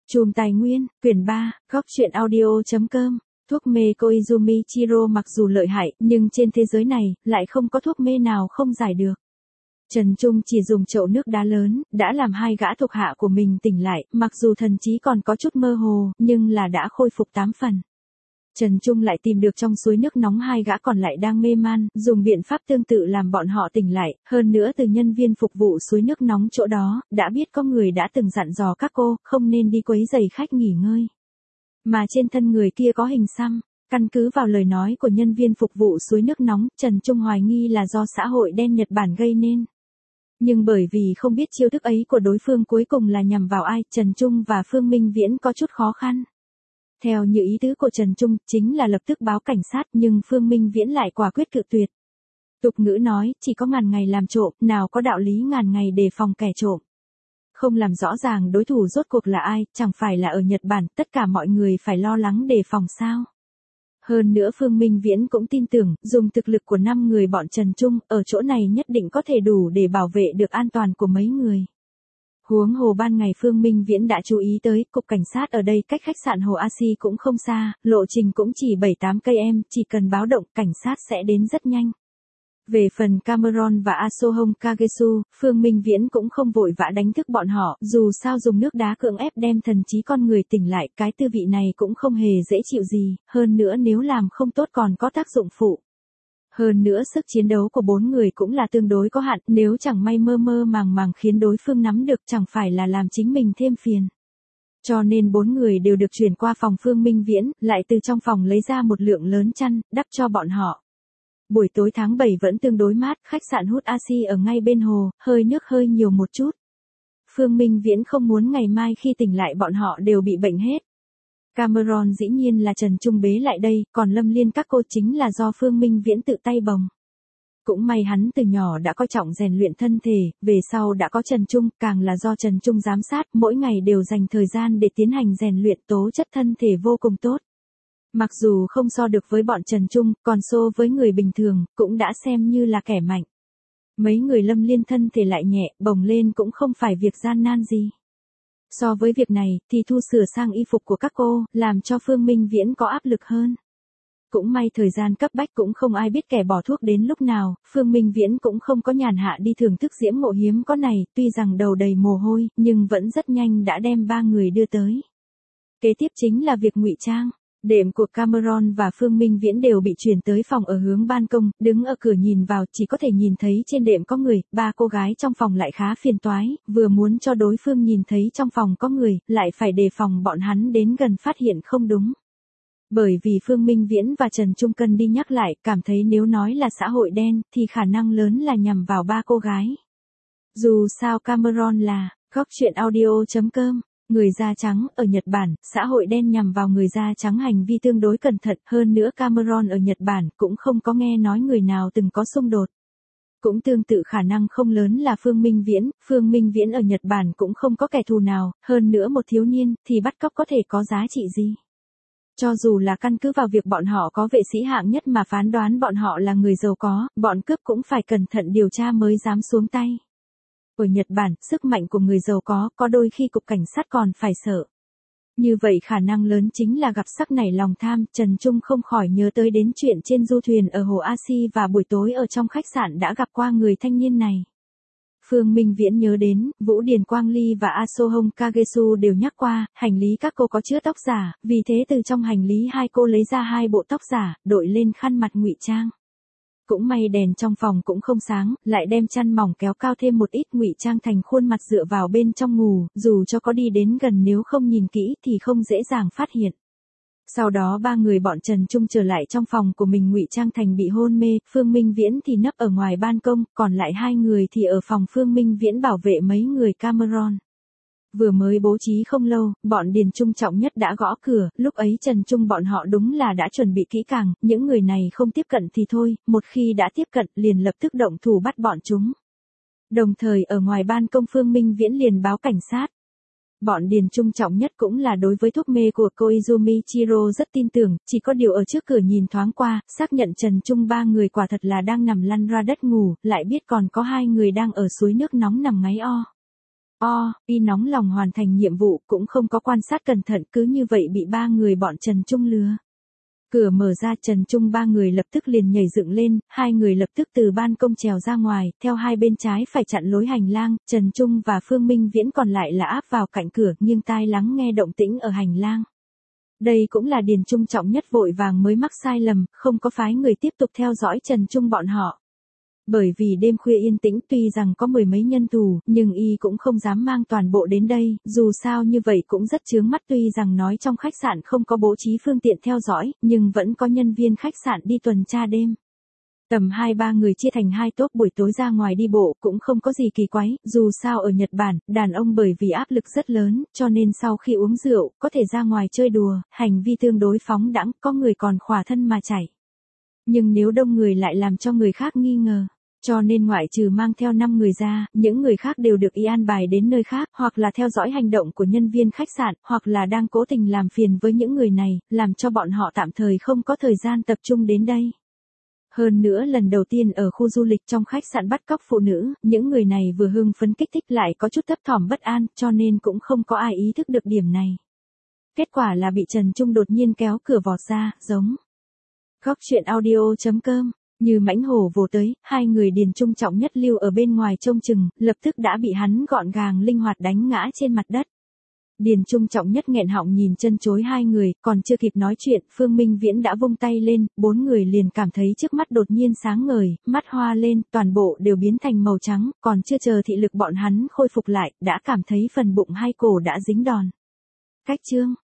Chùm Tài Nguyên, quyển 3, góc truyện audio.com. Thuốc mê Koizumi Chiro mặc dù lợi hại, nhưng trên thế giới này, lại không có thuốc mê nào không giải được. Trần Trung chỉ dùng chậu nước đá lớn, đã làm hai gã thuộc hạ của mình tỉnh lại, mặc dù thần trí còn có chút mơ hồ, nhưng là đã khôi phục 8 phần. Trần Trung lại tìm được trong suối nước nóng hai gã còn lại đang mê man, dùng biện pháp tương tự làm bọn họ tỉnh lại, hơn nữa từ nhân viên phục vụ suối nước nóng chỗ đó, đã biết có người đã từng dặn dò các cô, không nên đi quấy rầy khách nghỉ ngơi. Mà trên thân người kia có hình xăm, căn cứ vào lời nói của nhân viên phục vụ suối nước nóng, Trần Trung hoài nghi là do xã hội đen Nhật Bản gây nên. Nhưng bởi vì không biết chiêu thức ấy của đối phương cuối cùng là nhằm vào ai, Trần Trung và Phương Minh Viễn có chút khó khăn. Theo như ý tứ của Trần Trung, chính là lập tức báo cảnh sát, nhưng Phương Minh Viễn lại quả quyết cự tuyệt. Tục ngữ nói, chỉ có ngàn ngày làm trộm, nào có đạo lý ngàn ngày đề phòng kẻ trộm. Không làm rõ ràng đối thủ rốt cuộc là ai, chẳng phải là ở Nhật Bản, tất cả mọi người phải lo lắng đề phòng sao. Hơn nữa Phương Minh Viễn cũng tin tưởng, dùng thực lực của 5 người bọn Trần Trung, ở chỗ này nhất định có thể đủ để bảo vệ được an toàn của mấy người. Huống hồ ban ngày Phương Minh Viễn đã chú ý tới, cục cảnh sát ở đây cách khách sạn Hồ Asi cũng không xa, lộ trình cũng chỉ 7-8 km, chỉ cần báo động, cảnh sát sẽ đến rất nhanh. Về phần Cameron và Asohong Kagesu, Phương Minh Viễn cũng không vội vã đánh thức bọn họ, dù sao dùng nước đá cưỡng ép đem thần trí con người tỉnh lại, cái tư vị này cũng không hề dễ chịu gì, hơn nữa nếu làm không tốt còn có tác dụng phụ. Hơn nữa sức chiến đấu của 4 người cũng là tương đối có hạn, nếu chẳng may mơ mơ màng màng khiến đối phương nắm được chẳng phải là làm chính mình thêm phiền. Cho nên 4 người đều được chuyển qua phòng Phương Minh Viễn, lại từ trong phòng lấy ra một lượng lớn chăn, đắp cho bọn họ. Buổi tối tháng 7 vẫn tương đối mát, khách sạn Hút Asi ở ngay bên hồ, hơi nước hơi nhiều một chút. Phương Minh Viễn không muốn ngày mai khi tỉnh lại bọn họ đều bị bệnh hết. Cameron dĩ nhiên là Trần Trung bế lại đây, còn Lâm Liên các cô chính là do Phương Minh Viễn tự tay bồng. Cũng may hắn từ nhỏ đã coi trọng rèn luyện thân thể, về sau đã có Trần Trung, càng là do Trần Trung giám sát, mỗi ngày đều dành thời gian để tiến hành rèn luyện, tố chất thân thể vô cùng tốt. Mặc dù không so được với bọn Trần Trung, còn so với người bình thường, cũng đã xem như là kẻ mạnh. Mấy người Lâm Liên thân thể lại nhẹ, bồng lên cũng không phải việc gian nan gì. So với việc này, thì thu sửa sang y phục của các cô, làm cho Phương Minh Viễn có áp lực hơn. Cũng may thời gian cấp bách cũng không ai biết kẻ bỏ thuốc đến lúc nào, Phương Minh Viễn cũng không có nhàn hạ đi thưởng thức diễm ngộ hiếm có này, tuy rằng đầu đầy mồ hôi, nhưng vẫn rất nhanh đã đem 3 người đưa tới. Kế tiếp chính là việc ngụy trang. Đệm của Cameron và Phương Minh Viễn đều bị chuyển tới phòng ở hướng ban công, đứng ở cửa nhìn vào chỉ có thể nhìn thấy trên đệm có người, 3 cô gái trong phòng lại khá phiền toái, vừa muốn cho đối phương nhìn thấy trong phòng có người, lại phải đề phòng bọn hắn đến gần phát hiện không đúng. Bởi vì Phương Minh Viễn và Trần Trung Cân đi nhắc lại, cảm thấy nếu nói là xã hội đen, thì khả năng lớn là nhằm vào 3 cô gái. Dù sao Cameron là, góc truyện audio.com. Người da trắng, ở Nhật Bản, xã hội đen nhằm vào người da trắng hành vi tương đối cẩn thận, hơn nữa Cameron ở Nhật Bản cũng không có nghe nói người nào từng có xung đột. Cũng tương tự khả năng không lớn là Phương Minh Viễn ở Nhật Bản cũng không có kẻ thù nào, hơn nữa một thiếu niên, thì bắt cóc có thể có giá trị gì. Cho dù là căn cứ vào việc bọn họ có vệ sĩ hạng nhất mà phán đoán bọn họ là người giàu có, bọn cướp cũng phải cẩn thận điều tra mới dám xuống tay. Ở Nhật Bản, sức mạnh của người giàu có đôi khi cục cảnh sát còn phải sợ. Như vậy khả năng lớn chính là gặp sắc nảy lòng tham, Trần Trung không khỏi nhớ tới đến chuyện trên du thuyền ở Hồ Asi và buổi tối ở trong khách sạn đã gặp qua người thanh niên này. Phương Minh Viễn nhớ đến, Vũ Điền Quang Ly và Asohong Kagesu đều nhắc qua, hành lý các cô có chứa tóc giả, vì thế từ trong hành lý hai cô lấy ra 2 bộ tóc giả, đội lên khăn mặt ngụy trang. Cũng may đèn trong phòng cũng không sáng, lại đem chăn mỏng kéo cao thêm một ít ngụy trang thành khuôn mặt dựa vào bên trong ngủ, dù cho có đi đến gần nếu không nhìn kỹ thì không dễ dàng phát hiện. Sau đó 3 người bọn Trần Trung trở lại trong phòng của mình ngụy trang thành bị hôn mê, Phương Minh Viễn thì nấp ở ngoài ban công, còn lại 2 người thì ở phòng Phương Minh Viễn bảo vệ mấy người Cameron. Vừa mới bố trí không lâu, bọn Điền Trung trọng nhất đã gõ cửa, lúc ấy Trần Trung bọn họ đúng là đã chuẩn bị kỹ càng, những người này không tiếp cận thì thôi, một khi đã tiếp cận liền lập tức động thủ bắt bọn chúng. Đồng thời ở ngoài ban công Phương Minh Viễn liền báo cảnh sát. Bọn Điền Trung trọng nhất cũng là đối với thuốc mê của Koizumi Chiro rất tin tưởng, chỉ có điều ở trước cửa nhìn thoáng qua, xác nhận Trần Trung 3 người quả thật là đang nằm lăn ra đất ngủ, lại biết còn có 2 người đang ở suối nước nóng nằm ngáy o. Y nóng lòng hoàn thành nhiệm vụ cũng không có quan sát cẩn thận cứ như vậy bị ba người bọn Trần Trung lừa. Cửa mở ra Trần Trung ba người lập tức liền nhảy dựng lên, hai người lập tức từ ban công trèo ra ngoài, theo hai bên trái phải chặn lối hành lang, Trần Trung và Phương Minh Viễn còn lại là áp vào cạnh cửa nghiêng tai lắng nghe động tĩnh ở hành lang. Đây cũng là Điền Trung Trọng Nhất vội vàng mới mắc sai lầm, không có phái người tiếp tục theo dõi Trần Trung bọn họ. Bởi vì đêm khuya yên tĩnh tuy rằng có mười mấy nhân tù, nhưng y cũng không dám mang toàn bộ đến đây, dù sao như vậy cũng rất chướng mắt tuy rằng nói trong khách sạn không có bố trí phương tiện theo dõi, nhưng vẫn có nhân viên khách sạn đi tuần tra đêm. Tầm 2-3 người chia thành hai tốp buổi tối ra ngoài đi bộ cũng không có gì kỳ quái, dù sao ở Nhật Bản, đàn ông bởi vì áp lực rất lớn, cho nên sau khi uống rượu, có thể ra ngoài chơi đùa, hành vi tương đối phóng đãng, có người còn khỏa thân mà chảy. Nhưng nếu đông người lại làm cho người khác nghi ngờ. Cho nên ngoại trừ mang theo 5 người ra, những người khác đều được y an bài đến nơi khác, hoặc là theo dõi hành động của nhân viên khách sạn, hoặc là đang cố tình làm phiền với những người này, làm cho bọn họ tạm thời không có thời gian tập trung đến đây. Hơn nữa lần đầu tiên ở khu du lịch trong khách sạn bắt cóc phụ nữ, những người này vừa hưng phấn kích thích lại có chút thấp thỏm bất an, cho nên cũng không có ai ý thức được điểm này. Kết quả là bị Trần Trung đột nhiên kéo cửa vọt ra, giống. Góc truyện audio.com. Như mãnh hổ vồ tới, hai người Điền Trung Trọng Nhất lưu ở bên ngoài trông chừng, lập tức đã bị hắn gọn gàng linh hoạt đánh ngã trên mặt đất. Điền Trung Trọng Nhất nghẹn họng nhìn chân chối hai người, còn chưa kịp nói chuyện, Phương Minh Viễn đã vung tay lên, bốn người liền cảm thấy trước mắt đột nhiên sáng ngời, mắt hoa lên, toàn bộ đều biến thành màu trắng, còn chưa chờ thị lực bọn hắn khôi phục lại, đã cảm thấy phần bụng hai cổ đã dính đòn. Cách chương